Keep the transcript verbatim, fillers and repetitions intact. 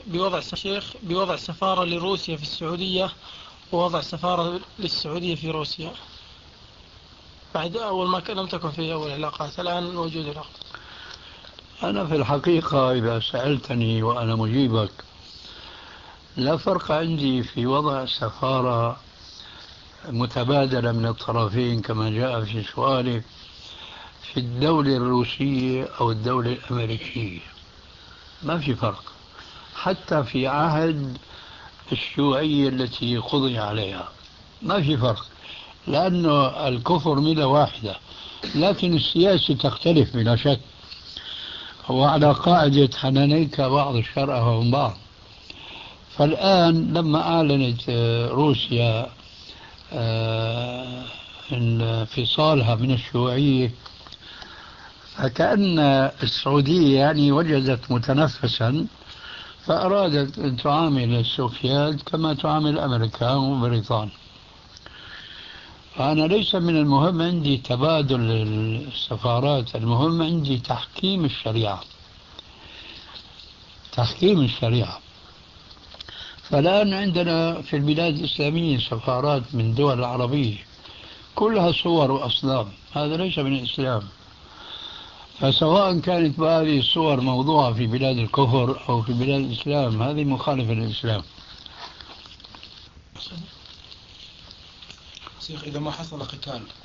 بوضع شيخ بوضع سفارة لروسيا في السعودية ووضع سفارة للسعودية في روسيا بعد أول ما لم تكن في أول علاقات، الآن موجود العقد. أنا في الحقيقة إذا سألتني وأنا مجيبك، لا فرق عندي في وضع سفارة متبادلة من الطرفين كما جاء في سؤالك في الدولة الروسية أو الدولة الأمريكية، ما في فرق. حتى في عهد الشيوعية التي قضي عليها ما في فرق، لأنه الكفر ملة واحدة، لكن السياسة تختلف بلا شك. وعلى قاعدة حنانيك بعض الشرع من بعض. فالآن لما أعلنت روسيا انفصالها من الشيوعية، فكأن السعودية يعني وجدت متنفسا، فأرادت أن تعامل السوفيات كما تعامل أمريكا وبريطانيا. فأنا ليس من المهم عندي تبادل السفارات، المهم عندي تحكيم الشريعة، تحكيم الشريعة. فالآن عندنا في البلاد الإسلامية سفارات من دول العربية كلها صور وأصنام، هذا ليس من الإسلام. فسواء كانت هذه الصور موضوعة في بلاد الكفر أو في بلاد الإسلام، هذه مخالفة للإسلام. شيخ إذا ما حصل قتال